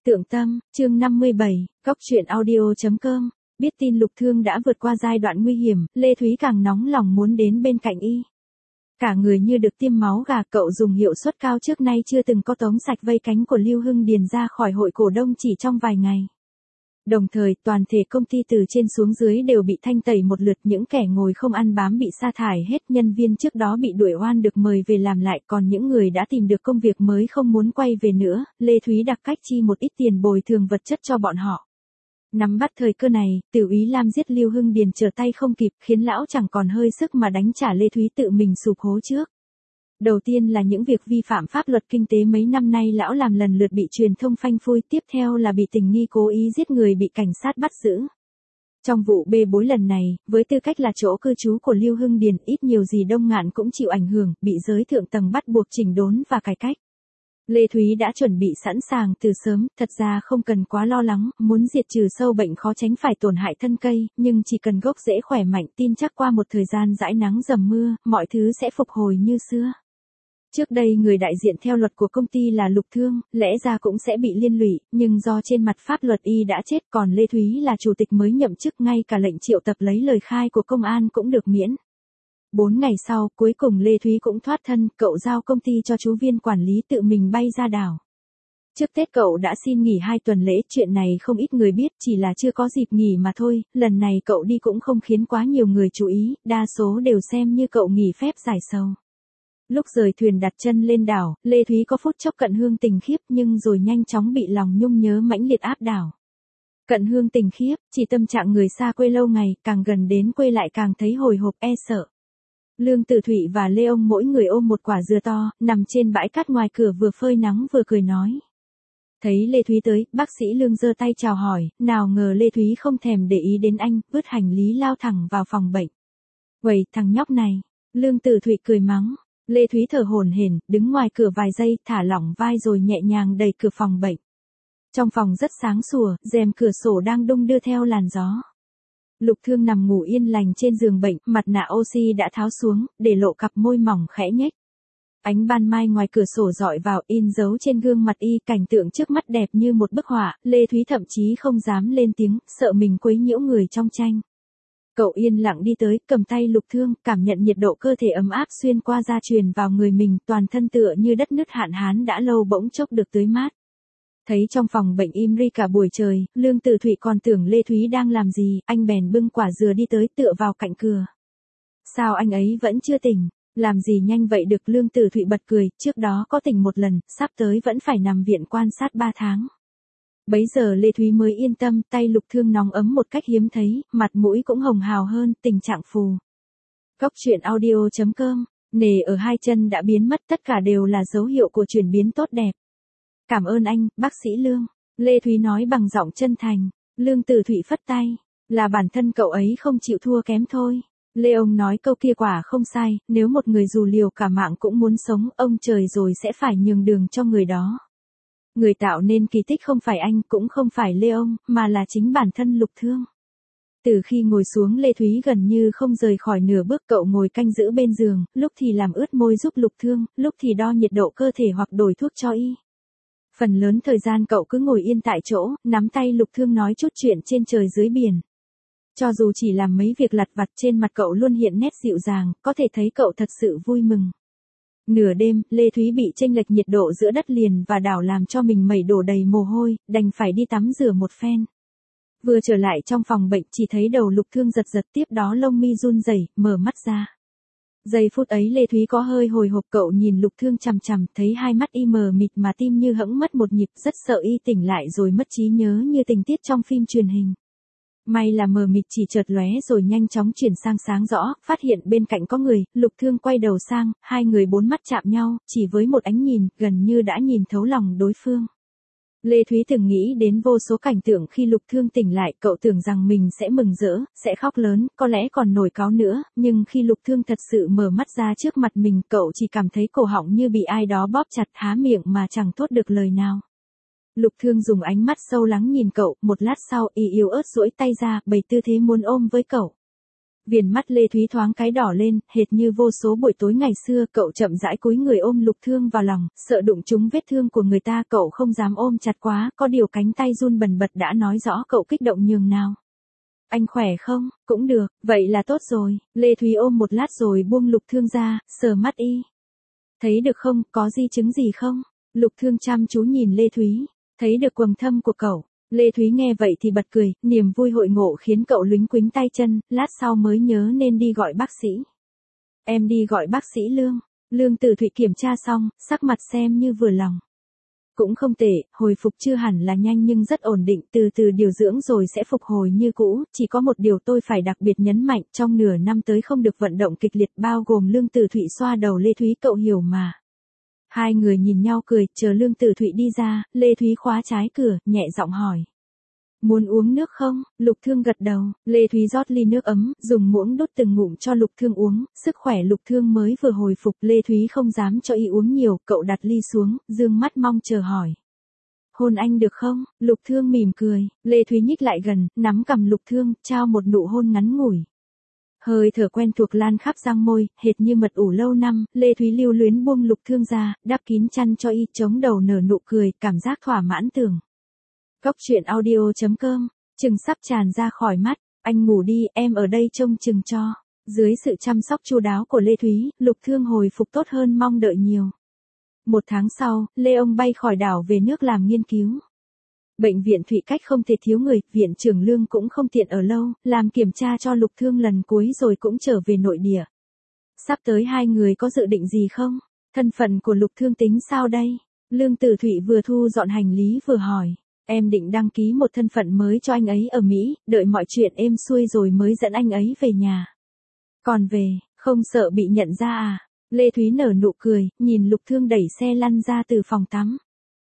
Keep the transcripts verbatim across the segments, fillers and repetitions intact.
Tượng Tâm, chương năm mươi bảy, Góc truyện audio chấm com. Biết tin Lục Thương đã vượt qua giai đoạn nguy hiểm, Lê Thúy càng nóng lòng muốn đến bên cạnh y. Cả người như được tiêm máu gà, cậu dùng hiệu suất cao trước nay chưa từng có tống sạch vây cánh của Lưu Hưng Điền ra khỏi hội cổ đông chỉ trong vài ngày. Đồng thời, toàn thể công ty từ trên xuống dưới đều bị thanh tẩy một lượt, những kẻ ngồi không ăn bám bị sa thải hết, nhân viên trước đó bị đuổi oan được mời về làm lại, còn những người đã tìm được công việc mới không muốn quay về nữa, Lê Thúy đặc cách chi một ít tiền bồi thường vật chất cho bọn họ. Nắm bắt thời cơ này, Tiểu úy Lam giết Lưu Hưng Điền trở tay không kịp, khiến lão chẳng còn hơi sức mà đánh trả Lê Thúy tự mình sụp hố trước. Đầu tiên là những việc vi phạm pháp luật kinh tế mấy năm nay lão làm lần lượt bị truyền thông phanh phui, tiếp theo là bị tình nghi cố ý giết người bị cảnh sát bắt giữ. Trong vụ bê bối lần này, với tư cách là chỗ cư trú của Lưu Hưng Điền, ít nhiều gì Đông Ngạn cũng chịu ảnh hưởng, bị giới thượng tầng bắt buộc chỉnh đốn và cải cách. Lê Thúy đã chuẩn bị sẵn sàng từ sớm, thật ra không cần quá lo lắng, muốn diệt trừ sâu bệnh khó tránh phải tổn hại thân cây, nhưng chỉ cần gốc rễ khỏe mạnh, tin chắc qua một thời gian dãi nắng dầm mưa, mọi thứ sẽ phục hồi như xưa. Trước đây người đại diện theo luật của công ty là Lục Thương, lẽ ra cũng sẽ bị liên lụy, nhưng do trên mặt pháp luật y đã chết, còn Lê Thúy là chủ tịch mới nhậm chức, ngay cả lệnh triệu tập lấy lời khai của công an cũng được miễn. Bốn ngày sau, cuối cùng Lê Thúy cũng thoát thân, cậu giao công ty cho chú viên quản lý tự mình bay ra đảo. Trước Tết cậu đã xin nghỉ hai tuần lễ, chuyện này không ít người biết, chỉ là chưa có dịp nghỉ mà thôi, lần này cậu đi cũng không khiến quá nhiều người chú ý, đa số đều xem như cậu nghỉ phép giải sầu. Lúc rời thuyền đặt chân lên đảo, Lê Thúy có phút chốc cận hương tình khiếp, nhưng rồi nhanh chóng bị lòng nhung nhớ mãnh liệt áp đảo. Cận hương tình khiếp, chỉ tâm trạng người xa quê lâu ngày, càng gần đến quê lại càng thấy hồi hộp e sợ. Lương Tử Thụy và Lê ông mỗi người ôm một quả dừa to, nằm trên bãi cát ngoài cửa vừa phơi nắng vừa cười nói. Thấy Lê Thúy tới, bác sĩ Lương giơ tay chào hỏi, nào ngờ Lê Thúy không thèm để ý đến anh, vứt hành lý lao thẳng vào phòng bệnh. Uầy, thằng nhóc này, Lương Tử Thụy cười mắng. Lê Thúy thở hổn hển, đứng ngoài cửa vài giây, thả lỏng vai rồi nhẹ nhàng đẩy cửa phòng bệnh. Trong phòng rất sáng sủa, rèm cửa sổ đang đung đưa theo làn gió. Lục Thương nằm ngủ yên lành trên giường bệnh, mặt nạ oxy đã tháo xuống, để lộ cặp môi mỏng khẽ nhếch. Ánh ban mai ngoài cửa sổ rọi vào, in dấu trên gương mặt y, cảnh tượng trước mắt đẹp như một bức họa, Lê Thúy thậm chí không dám lên tiếng, sợ mình quấy nhiễu người trong tranh. Cậu yên lặng đi tới, cầm tay Lục Thương, cảm nhận nhiệt độ cơ thể ấm áp xuyên qua da truyền vào người mình, toàn thân tựa như đất nứt hạn hán đã lâu bỗng chốc được tưới mát. Thấy trong phòng bệnh im ri cả buổi trời, Lương Tử Thụy còn tưởng Lê Thúy đang làm gì, anh bèn bưng quả dừa đi tới tựa vào cạnh cửa. Sao anh ấy vẫn chưa tỉnh? Làm gì nhanh vậy được? Lương Tử Thụy bật cười, trước đó có tỉnh một lần, sắp tới vẫn phải nằm viện quan sát ba tháng. Bấy giờ Lê Thúy mới yên tâm, tay Lục Thương nóng ấm một cách hiếm thấy, mặt mũi cũng hồng hào hơn, tình trạng phù. Góc truyện audio chấm com, nề ở hai chân đã biến mất, tất cả đều là dấu hiệu của chuyển biến tốt đẹp. Cảm ơn anh, bác sĩ Lương. Lê Thúy nói bằng giọng chân thành. Lương Tử Thụy phất tay. Là bản thân cậu ấy không chịu thua kém thôi. Lê ông nói câu kia quả không sai, nếu một người dù liều cả mạng cũng muốn sống, ông trời rồi sẽ phải nhường đường cho người đó. Người tạo nên kỳ tích không phải anh, cũng không phải Lê ông, mà là chính bản thân Lục Thương. Từ khi ngồi xuống, Lê Thúy gần như không rời khỏi nửa bước, cậu ngồi canh giữ bên giường, lúc thì làm ướt môi giúp Lục Thương, lúc thì đo nhiệt độ cơ thể hoặc đổi thuốc cho y. Phần lớn thời gian cậu cứ ngồi yên tại chỗ, nắm tay Lục Thương nói chút chuyện trên trời dưới biển. Cho dù chỉ làm mấy việc lặt vặt, trên mặt cậu luôn hiện nét dịu dàng, có thể thấy cậu thật sự vui mừng. Nửa đêm, Lê Thúy bị chênh lệch nhiệt độ giữa đất liền và đảo làm cho mình mẩy đổ đầy mồ hôi, đành phải đi tắm rửa một phen. Vừa trở lại trong phòng bệnh, chỉ thấy đầu Lục Thương giật giật, tiếp đó lông mi run rẩy, mở mắt ra. Giây phút ấy Lê Thúy có hơi hồi hộp, cậu nhìn Lục Thương chằm chằm, thấy hai mắt y mờ mịt mà tim như hẫng mất một nhịp, rất sợ y tỉnh lại rồi mất trí nhớ như tình tiết trong phim truyền hình. May là mờ mịt chỉ chợt lóe rồi nhanh chóng chuyển sang sáng rõ, phát hiện bên cạnh có người, Lục Thương quay đầu sang, hai người bốn mắt chạm nhau, chỉ với một ánh nhìn, gần như đã nhìn thấu lòng đối phương. Lê Thúy từng nghĩ đến vô số cảnh tượng khi Lục Thương tỉnh lại, cậu tưởng rằng mình sẽ mừng rỡ, sẽ khóc lớn, có lẽ còn nổi cáu nữa, nhưng khi Lục Thương thật sự mở mắt ra trước mặt mình, cậu chỉ cảm thấy cổ họng như bị ai đó bóp chặt, há miệng mà chẳng thốt được lời nào. Lục Thương dùng ánh mắt sâu lắng nhìn cậu, một lát sau y yếu ớt duỗi tay ra, bày tư thế muốn ôm với cậu. Viền mắt Lê Thúy thoáng cái đỏ lên, hệt như vô số buổi tối ngày xưa. Cậu chậm rãi cúi người ôm Lục Thương vào lòng, sợ đụng trúng vết thương của người ta. Cậu không dám ôm chặt quá, có điều cánh tay run bần bật đã nói rõ cậu kích động nhường nào. Anh khỏe không? Cũng được, vậy là tốt rồi. Lê Thúy ôm một lát rồi buông Lục Thương ra, sờ mắt y. Thấy được không, có di chứng gì không? Lục Thương chăm chú nhìn Lê Thúy, thấy được quầng thâm của cậu. Lê Thúy nghe vậy thì bật cười, niềm vui hội ngộ khiến cậu luống quýnh tay chân, lát sau mới nhớ nên đi gọi bác sĩ. Em đi gọi bác sĩ Lương. Lương Tử Thụy kiểm tra xong, sắc mặt xem như vừa lòng. Cũng không tệ, hồi phục chưa hẳn là nhanh nhưng rất ổn định, từ từ điều dưỡng rồi sẽ phục hồi như cũ, chỉ có một điều tôi phải đặc biệt nhấn mạnh, trong nửa năm tới không được vận động kịch liệt, bao gồm Lương Tử Thụy xoa đầu Lê Thúy, cậu hiểu mà. Hai người nhìn nhau cười, chờ Lương Tử Thụy đi ra, Lê Thúy khóa trái cửa, nhẹ giọng hỏi. Muốn uống nước không? Lục Thương gật đầu, Lê Thúy rót ly nước ấm, dùng muỗng đút từng ngụm cho Lục Thương uống, sức khỏe Lục Thương mới vừa hồi phục, Lê Thúy không dám cho y uống nhiều, cậu đặt ly xuống, dương mắt mong chờ hỏi. Hôn anh được không? Lục Thương mỉm cười, Lê Thúy nhích lại gần, nắm cằm Lục Thương, trao một nụ hôn ngắn ngủi. Hơi thở quen thuộc lan khắp răng môi, hệt như mật ủ lâu năm, Lê Thúy lưu luyến buông Lục Thương ra, đắp kín chăn cho y, chống đầu nở nụ cười, cảm giác thỏa mãn tưởng. Cốc truyện audio chấm com, chừng sắp tràn ra khỏi mắt, anh ngủ đi, em ở đây trông chừng cho. Dưới sự chăm sóc chu đáo của Lê Thúy, Lục Thương hồi phục tốt hơn mong đợi nhiều. Một tháng sau, Lê ông bay khỏi đảo về nước làm nghiên cứu. Bệnh viện Thụy Cách không thể thiếu người, viện trưởng Lương cũng không tiện ở lâu, làm kiểm tra cho Lục Thương lần cuối rồi cũng trở về nội địa. Sắp tới hai người có dự định gì không? Thân phận của Lục Thương tính sao đây? Lương Tử Thụy vừa thu dọn hành lý vừa hỏi. Em định đăng ký một thân phận mới cho anh ấy ở Mỹ, đợi mọi chuyện êm xuôi rồi mới dẫn anh ấy về nhà. Còn về, không sợ bị nhận ra à? Lê Thúy nở nụ cười, nhìn Lục Thương đẩy xe lăn ra từ phòng tắm.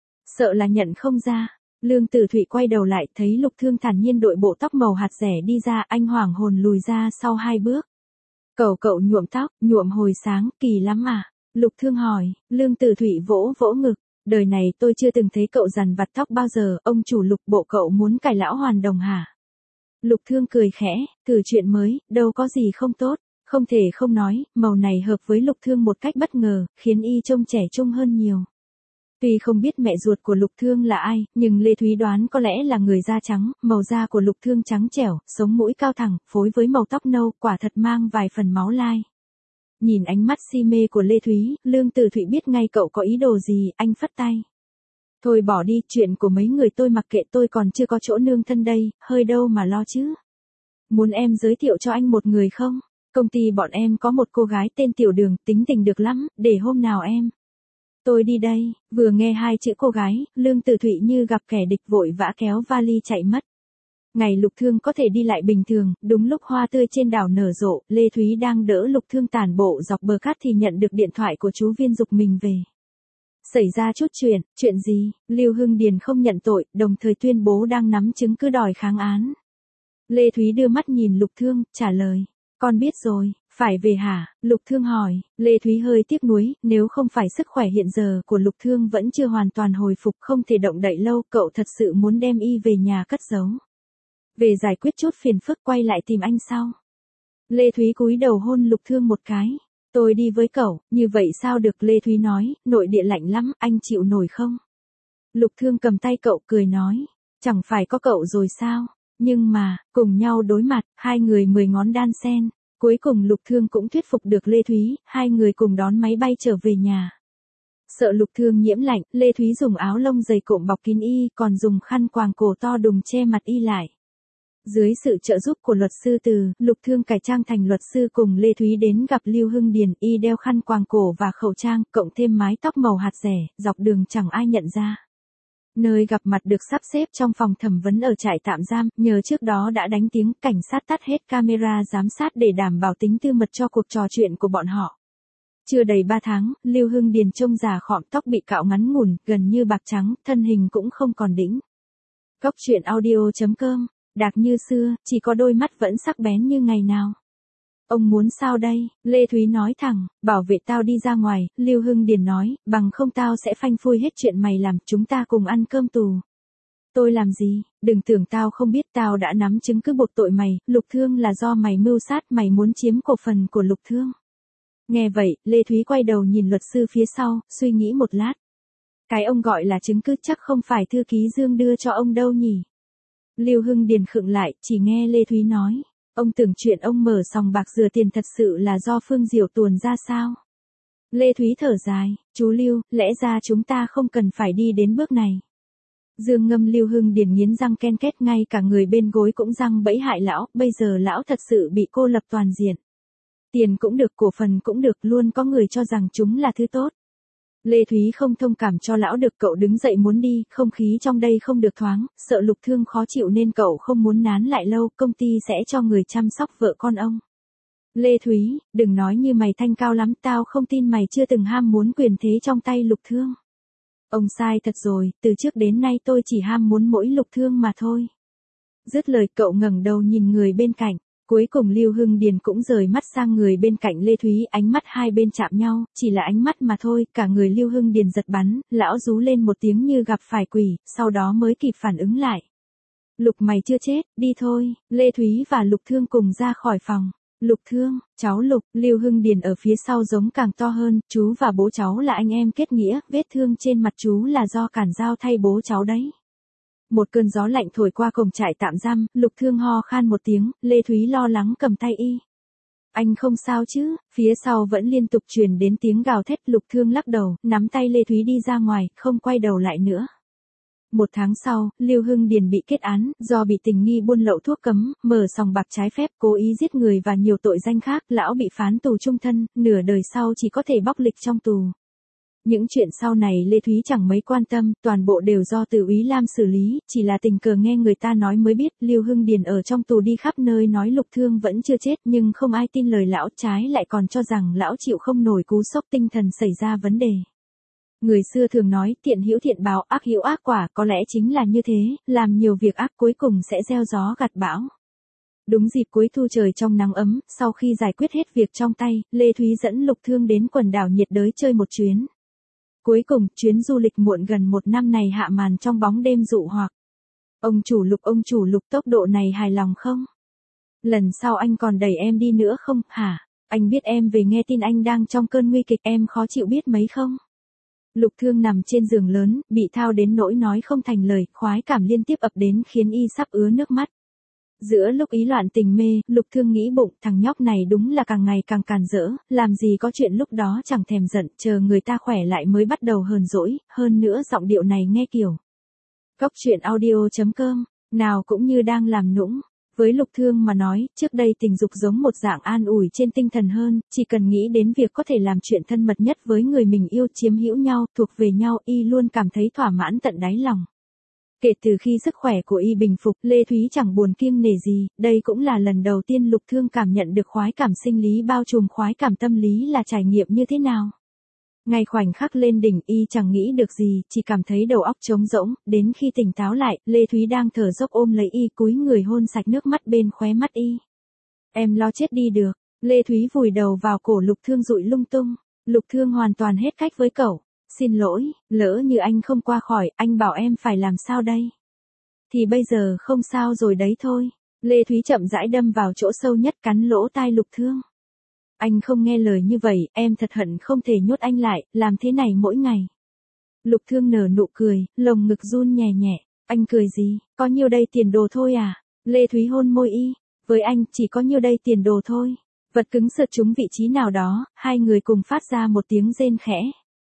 Sợ là nhận không ra. Lương Tử Thụy quay đầu lại, thấy Lục Thương thản nhiên đội bộ tóc màu hạt rẻ đi ra, anh hoảng hồn lùi ra sau hai bước. Cậu cậu nhuộm tóc, nhuộm hồi sáng, kỳ lắm à? Lục Thương hỏi, Lương Tử Thụy vỗ vỗ ngực. Đời này tôi chưa từng thấy cậu dằn vặt tóc bao giờ, ông chủ Lục, bộ cậu muốn cải lão hoàn đồng hả? Lục Thương cười khẽ, thử chuyện mới, đâu có gì không tốt, không thể không nói, màu này hợp với Lục Thương một cách bất ngờ, khiến y trông trẻ trung hơn nhiều. Tuy không biết mẹ ruột của Lục Thương là ai, nhưng Lê Thúy đoán có lẽ là người da trắng, màu da của Lục Thương trắng trẻo, sống mũi cao thẳng, phối với màu tóc nâu, quả thật mang vài phần máu lai. Nhìn ánh mắt si mê của Lê Thúy, Lương Tử Thụy biết ngay cậu có ý đồ gì, anh phất tay. Thôi bỏ đi, chuyện của mấy người tôi mặc kệ, tôi còn chưa có chỗ nương thân đây, hơi đâu mà lo chứ. Muốn em giới thiệu cho anh một người không? Công ty bọn em có một cô gái tên Tiểu Đường, tính tình được lắm, để hôm nào em. Tôi đi đây, vừa nghe hai chữ cô gái, Lương Tử Thụy như gặp kẻ địch vội vã kéo vali chạy mất. Ngày Lục Thương có thể đi lại bình thường, đúng lúc hoa tươi trên đảo nở rộ, Lê Thúy đang đỡ Lục Thương tản bộ dọc bờ cát thì nhận được điện thoại của chú Viên giục mình về. Xảy ra chút chuyện, chuyện gì? Lưu Hưng Điền không nhận tội, đồng thời tuyên bố đang nắm chứng cứ đòi kháng án. Lê Thúy đưa mắt nhìn Lục Thương, trả lời. Con biết rồi, phải về hả? Lục Thương hỏi, Lê Thúy hơi tiếc nuối, nếu không phải sức khỏe hiện giờ của Lục Thương vẫn chưa hoàn toàn hồi phục, không thể động đậy lâu, cậu thật sự muốn đem y về nhà cất giấu. Về giải quyết chút phiền phức quay lại tìm anh sau. Lê Thúy cúi đầu hôn Lục Thương một cái. Tôi đi với cậu, như vậy sao được? Lê Thúy nói, nội địa lạnh lắm, anh chịu nổi không? Lục Thương cầm tay cậu cười nói, chẳng phải có cậu rồi sao? Nhưng mà, cùng nhau đối mặt, hai người mười ngón đan sen. Cuối cùng Lục Thương cũng thuyết phục được Lê Thúy, hai người cùng đón máy bay trở về nhà. Sợ Lục Thương nhiễm lạnh, Lê Thúy dùng áo lông dày cộm bọc kín y, còn dùng khăn quàng cổ to đùng che mặt y lại. Dưới sự trợ giúp của luật sư Từ, Lục Thương cải trang thành luật sư cùng Lê Thúy đến gặp Lưu Hưng Điền, y đeo khăn quàng cổ và khẩu trang, cộng thêm mái tóc màu hạt rẻ, dọc đường chẳng ai nhận ra. Nơi gặp mặt được sắp xếp trong phòng thẩm vấn ở trại tạm giam, nhờ trước đó đã đánh tiếng, cảnh sát tắt hết camera giám sát để đảm bảo tính tư mật cho cuộc trò chuyện của bọn họ. Chưa đầy ba tháng, Lưu Hưng Điền trông già khọm, tóc bị cạo ngắn ngủn, gần như bạc trắng, thân hình cũng không còn đĩnh. Cốc truyện audio chấm com, Đạc như xưa, chỉ có đôi mắt vẫn sắc bén như ngày nào. Ông muốn sao đây? Lê Thúy nói thẳng, bảo vệ tao đi ra ngoài. Lưu Hưng Điền nói, bằng không tao sẽ phanh phui hết chuyện mày làm, chúng ta cùng ăn cơm tù. Tôi làm gì, đừng tưởng tao không biết, tao đã nắm chứng cứ buộc tội mày, Lục Thương là do mày mưu sát, mày muốn chiếm cổ phần của Lục Thương. Nghe vậy, Lê Thúy quay đầu nhìn luật sư phía sau, suy nghĩ một lát. Cái ông gọi là chứng cứ chắc không phải thư ký Dương đưa cho ông đâu nhỉ. Lưu Hưng Điền khựng lại, chỉ nghe Lê Thúy nói. Ông tưởng chuyện ông mở sòng bạc rửa tiền thật sự là do Phương Diệu tuồn ra sao? Lê Thúy thở dài, chú Lưu, lẽ ra chúng ta không cần phải đi đến bước này. Dương Ngâm Lưu Hưng Điền nghiến răng ken két, ngay cả người bên gối cũng răng bẫy hại lão, bây giờ lão thật sự bị cô lập toàn diện. Tiền cũng được, cổ phần cũng được, luôn có người cho rằng chúng là thứ tốt. Lê Thúy không thông cảm cho lão được, cậu đứng dậy muốn đi, không khí trong đây không được thoáng, sợ Lục Thương khó chịu nên cậu không muốn nán lại lâu, công ty sẽ cho người chăm sóc vợ con ông. Lê Thúy, đừng nói như mày thanh cao lắm, tao không tin mày chưa từng ham muốn quyền thế trong tay Lục Thương. Ông sai thật rồi, từ trước đến nay tôi chỉ ham muốn mỗi Lục Thương mà thôi. Dứt lời cậu ngẩng đầu nhìn người bên cạnh. Cuối cùng Lưu Hưng Điền cũng rời mắt sang người bên cạnh Lê Thúy, ánh mắt hai bên chạm nhau, chỉ là ánh mắt mà thôi, cả người Lưu Hưng Điền giật bắn, lão rú lên một tiếng như gặp phải quỷ, sau đó mới kịp phản ứng lại. Lục mày chưa chết, đi thôi, Lê Thúy và Lục Thương cùng ra khỏi phòng. Lục Thương, cháu Lục, Lưu Hưng Điền ở phía sau giống càng to hơn, chú và bố cháu là anh em kết nghĩa, vết thương trên mặt chú là do cản dao thay bố cháu đấy. Một cơn gió lạnh thổi qua cổng trại tạm giam, Lục Thương ho khan một tiếng, Lê Thúy lo lắng cầm tay y. Anh không sao chứ, phía sau vẫn liên tục truyền đến tiếng gào thét, Lục Thương lắc đầu, nắm tay Lê Thúy đi ra ngoài, không quay đầu lại nữa. Một tháng sau, Lưu Hưng Điền bị kết án, do bị tình nghi buôn lậu thuốc cấm, mở sòng bạc trái phép, cố ý giết người và nhiều tội danh khác, lão bị phán tù chung thân, nửa đời sau chỉ có thể bóc lịch trong tù. Những chuyện sau này Lê Thúy chẳng mấy quan tâm, toàn bộ đều do Từ úy Lam xử lý, chỉ là tình cờ nghe người ta nói mới biết, Lưu Hưng Điền ở trong tù đi khắp nơi nói Lục Thương vẫn chưa chết, nhưng không ai tin lời lão, trái lại còn cho rằng lão chịu không nổi cú sốc tinh thần xảy ra vấn đề. Người xưa thường nói, thiện hữu thiện báo, ác hữu ác quả, có lẽ chính là như thế, làm nhiều việc ác cuối cùng sẽ gieo gió gặt bão. Đúng dịp cuối thu trời trong nắng ấm, sau khi giải quyết hết việc trong tay, Lê Thúy dẫn Lục Thương đến quần đảo nhiệt đới chơi một chuyến. Cuối cùng, chuyến du lịch muộn gần một năm này hạ màn trong bóng đêm dụ hoặc. Ông chủ Lục, ông chủ Lục, tốc độ này hài lòng không? Lần sau anh còn đẩy em đi nữa không, hả? Anh biết em về nghe tin anh đang trong cơn nguy kịch, em khó chịu biết mấy không? Lục Thương nằm trên giường lớn, bị thao đến nỗi nói không thành lời, khoái cảm liên tiếp ập đến khiến y sắp ứa nước mắt. Giữa lúc ý loạn tình mê, Lục Thương nghĩ bụng, thằng nhóc này đúng là càng ngày càng càn rỡ, làm gì có chuyện lúc đó chẳng thèm giận, chờ người ta khỏe lại mới bắt đầu hờn dỗi, hơn nữa giọng điệu này nghe kiểu. Góc truyện audio chấm com, nào cũng như đang làm nũng. Với Lục Thương mà nói, trước đây tình dục giống một dạng an ủi trên tinh thần hơn, chỉ cần nghĩ đến việc có thể làm chuyện thân mật nhất với người mình yêu, chiếm hữu nhau, thuộc về nhau, y luôn cảm thấy thỏa mãn tận đáy lòng. Kể từ khi sức khỏe của y bình phục, Lê Thúy chẳng buồn kiêng nể gì, đây cũng là lần đầu tiên Lục Thương cảm nhận được khoái cảm sinh lý bao trùm khoái cảm tâm lý là trải nghiệm như thế nào. Ngay khoảnh khắc lên đỉnh y chẳng nghĩ được gì, chỉ cảm thấy đầu óc trống rỗng, đến khi tỉnh táo lại, Lê Thúy đang thở dốc ôm lấy y cúi người hôn sạch nước mắt bên khóe mắt y. Em lo chết đi được, Lê Thúy vùi đầu vào cổ Lục Thương dụi lung tung, Lục Thương hoàn toàn hết cách với cậu. Xin lỗi, lỡ như anh không qua khỏi, anh bảo em phải làm sao đây? Thì bây giờ không sao rồi đấy thôi. Lê Thúy chậm rãi đâm vào chỗ sâu nhất cắn lỗ tai Lục Thương. Anh không nghe lời như vậy, em thật hận không thể nhốt anh lại, làm thế này mỗi ngày. Lục Thương nở nụ cười, lồng ngực run nhẹ nhẹ. Anh cười gì, có nhiêu đây tiền đồ thôi à? Lê Thúy hôn môi y. Với anh, chỉ có nhiêu đây tiền đồ thôi. Vật cứng sượt trúng vị trí nào đó, hai người cùng phát ra một tiếng rên khẽ.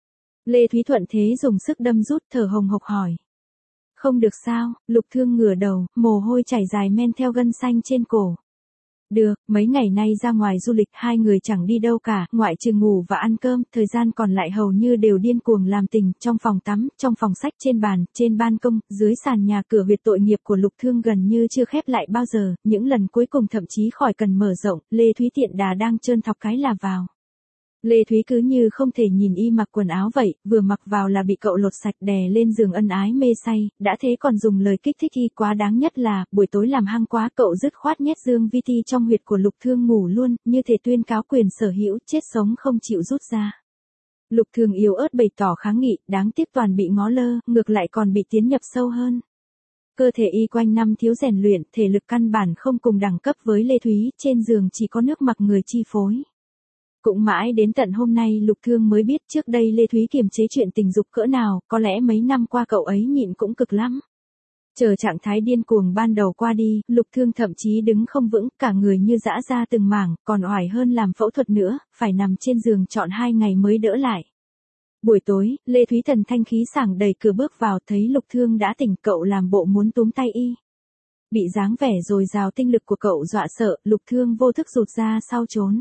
Lê Thúy thuận thế dùng sức đâm rút, thở hồng hộc hỏi. Không được sao, Lục Thương ngửa đầu, mồ hôi chảy dài men theo gân xanh trên cổ. Được, mấy ngày nay ra ngoài du lịch hai người chẳng đi đâu cả, ngoại trừ ngủ và ăn cơm, thời gian còn lại hầu như đều điên cuồng làm tình, trong phòng tắm, trong phòng sách, trên bàn, trên ban công, dưới sàn nhà. Cửa huyệt tội nghiệp của Lục Thương gần như chưa khép lại bao giờ, những lần cuối cùng thậm chí khỏi cần mở rộng, Lê Thúy tiện đà đang trơn thọc cái là vào. Lê Thúy cứ như không thể nhìn y mặc quần áo vậy, vừa mặc vào là bị cậu lột sạch đè lên giường ân ái mê say, đã thế còn dùng lời kích thích y quá đáng nhất là, buổi tối làm hăng quá cậu dứt khoát nhét dương vi ti trong huyệt của Lục Thương ngủ luôn, như thể tuyên cáo quyền sở hữu, chết sống không chịu rút ra. Lục Thương yếu ớt bày tỏ kháng nghị, đáng tiếc toàn bị ngó lơ, ngược lại còn bị tiến nhập sâu hơn. Cơ thể y quanh năm thiếu rèn luyện, thể lực căn bản không cùng đẳng cấp với Lê Thúy, trên giường chỉ có nước mặc người chi phối. Cũng mãi đến tận hôm nay Lục Thương mới biết trước đây Lê Thúy kiềm chế chuyện tình dục cỡ nào, có lẽ mấy năm qua cậu ấy nhịn cũng cực lắm. Chờ trạng thái điên cuồng ban đầu qua đi, Lục Thương thậm chí đứng không vững, cả người như giã ra từng mảng, còn oải hơn làm phẫu thuật nữa, phải nằm trên giường trọn hai ngày mới đỡ lại. Buổi tối, Lê Thúy thần thanh khí sảng đẩy cửa bước vào, thấy Lục Thương đã tỉnh, cậu làm bộ muốn túm tay y. Bị dáng vẻ dồi dào tinh lực của cậu dọa sợ, Lục Thương vô thức rụt ra sau trốn.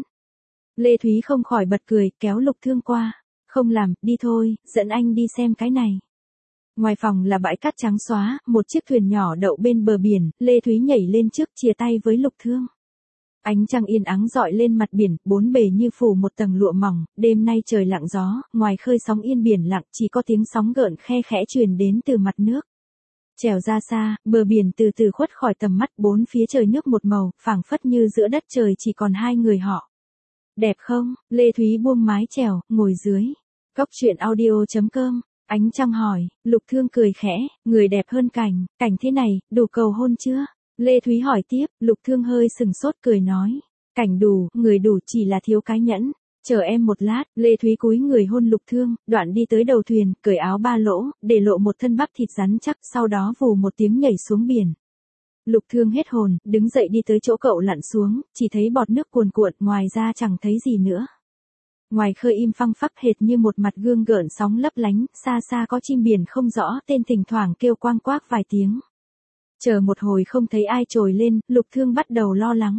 Lê Thúy không khỏi bật cười, kéo Lục Thương qua. Không làm, đi thôi, dẫn anh đi xem cái này. Ngoài phòng là bãi cát trắng xóa, một chiếc thuyền nhỏ đậu bên bờ biển, Lê Thúy nhảy lên trước chia tay với Lục Thương. Ánh trăng yên ắng rọi lên mặt biển, bốn bề như phủ một tầng lụa mỏng, đêm nay trời lặng gió, ngoài khơi sóng yên biển lặng, chỉ có tiếng sóng gợn khe khẽ truyền đến từ mặt nước. Trèo ra xa, bờ biển từ từ khuất khỏi tầm mắt, bốn phía trời nước một màu, phảng phất như giữa đất trời chỉ còn hai người họ. Đẹp không? Lê Thúy buông mái chèo, ngồi dưới. Cóc truyện audio chấm com. Ánh trăng hỏi, Lục Thương cười khẽ, người đẹp hơn cảnh, cảnh thế này, đủ cầu hôn chưa? Lê Thúy hỏi tiếp, Lục Thương hơi sừng sốt cười nói, cảnh đủ, người đủ chỉ là thiếu cái nhẫn. Chờ em một lát, Lê Thúy cúi người hôn Lục Thương, đoạn đi tới đầu thuyền, cởi áo ba lỗ, để lộ một thân bắp thịt rắn chắc, sau đó vù một tiếng nhảy xuống biển. Lục Thương hết hồn, đứng dậy đi tới chỗ cậu lặn xuống, chỉ thấy bọt nước cuồn cuộn, ngoài ra chẳng thấy gì nữa. Ngoài khơi im phăng phắc hệt như một mặt gương gợn sóng lấp lánh, xa xa có chim biển không rõ tên thỉnh thoảng kêu quang quác vài tiếng. Chờ một hồi không thấy ai trồi lên, Lục Thương bắt đầu lo lắng.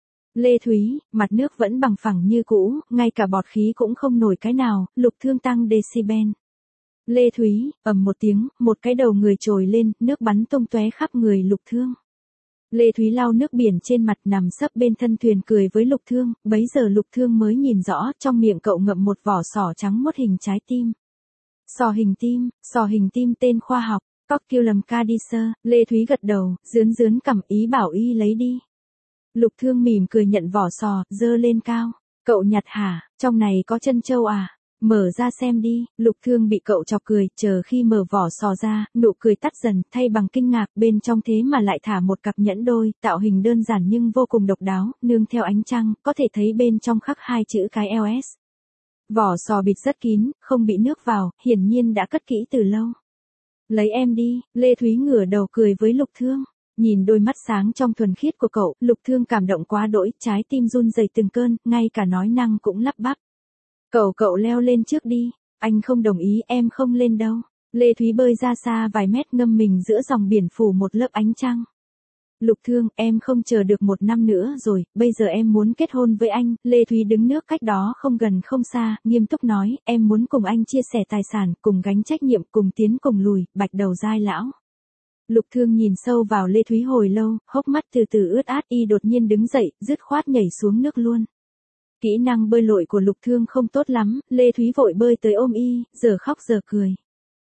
Lê Thúy, mặt nước vẫn bằng phẳng như cũ, ngay cả bọt khí cũng không nổi cái nào, Lục Thương tăng decibel. Lê Thúy, ầm một tiếng, một cái đầu người trồi lên, nước bắn tung tóe khắp người Lục Thương. Lê Thúy lau nước biển trên mặt nằm sấp bên thân thuyền cười với Lục Thương, bấy giờ Lục Thương mới nhìn rõ, trong miệng cậu ngậm một vỏ sò trắng mốt hình trái tim. Sò hình tim, sò hình tim tên khoa học, Cocculum cadicer, Lê Thúy gật đầu, dướn dướn cằm ý bảo y lấy đi. Lục Thương mỉm cười nhận vỏ sò, giơ lên cao. Cậu nhặt hả, trong này có chân trâu à? Mở ra xem đi, Lục Thương bị cậu chọc cười, chờ khi mở vỏ sò ra, nụ cười tắt dần, thay bằng kinh ngạc, bên trong thế mà lại thả một cặp nhẫn đôi, tạo hình đơn giản nhưng vô cùng độc đáo, nương theo ánh trăng, có thể thấy bên trong khắc hai chữ cái L S. Vỏ sò bịt rất kín, không bị nước vào, hiển nhiên đã cất kỹ từ lâu. Lấy em đi, Lê Thúy ngửa đầu cười với Lục Thương. Nhìn đôi mắt sáng trong thuần khiết của cậu, Lục Thương cảm động quá đỗi, trái tim run rẩy từng cơn, ngay cả nói năng cũng lắp bắp. Cậu cậu leo lên trước đi, anh không đồng ý, em không lên đâu. Lê Thúy bơi ra xa vài mét ngâm mình giữa dòng biển phủ một lớp ánh trăng. Lục Thương, em không chờ được một năm nữa rồi, bây giờ em muốn kết hôn với anh. Lê Thúy đứng nước cách đó không gần không xa, nghiêm túc nói, em muốn cùng anh chia sẻ tài sản, cùng gánh trách nhiệm, cùng tiến cùng lùi, bạch đầu dai lão. Lục Thương nhìn sâu vào Lê Thúy hồi lâu, hốc mắt từ từ ướt át, y đột nhiên đứng dậy, dứt khoát nhảy xuống nước luôn. Kỹ năng bơi lội của Lục Thương không tốt lắm, Lê Thúy vội bơi tới ôm y, giờ khóc giờ cười.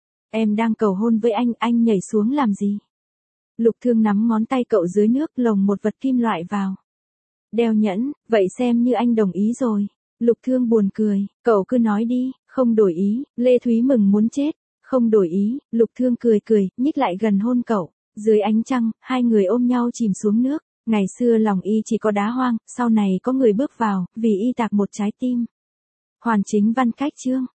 Em đang cầu hôn với anh, anh nhảy xuống làm gì? Lục Thương nắm ngón tay cậu dưới nước, lồng một vật kim loại vào. Đeo nhẫn, vậy xem như anh đồng ý rồi. Lục Thương buồn cười, cậu cứ nói đi, không đổi ý. Lê Thúy mừng muốn chết. Không đổi ý, Lục Thương cười cười, nhích lại gần hôn cậu. Dưới ánh trăng, hai người ôm nhau chìm xuống nước. Ngày xưa lòng y chỉ có đá hoang, sau này có người bước vào, vì y tạc một trái tim. Hoàn chính văn cách chương.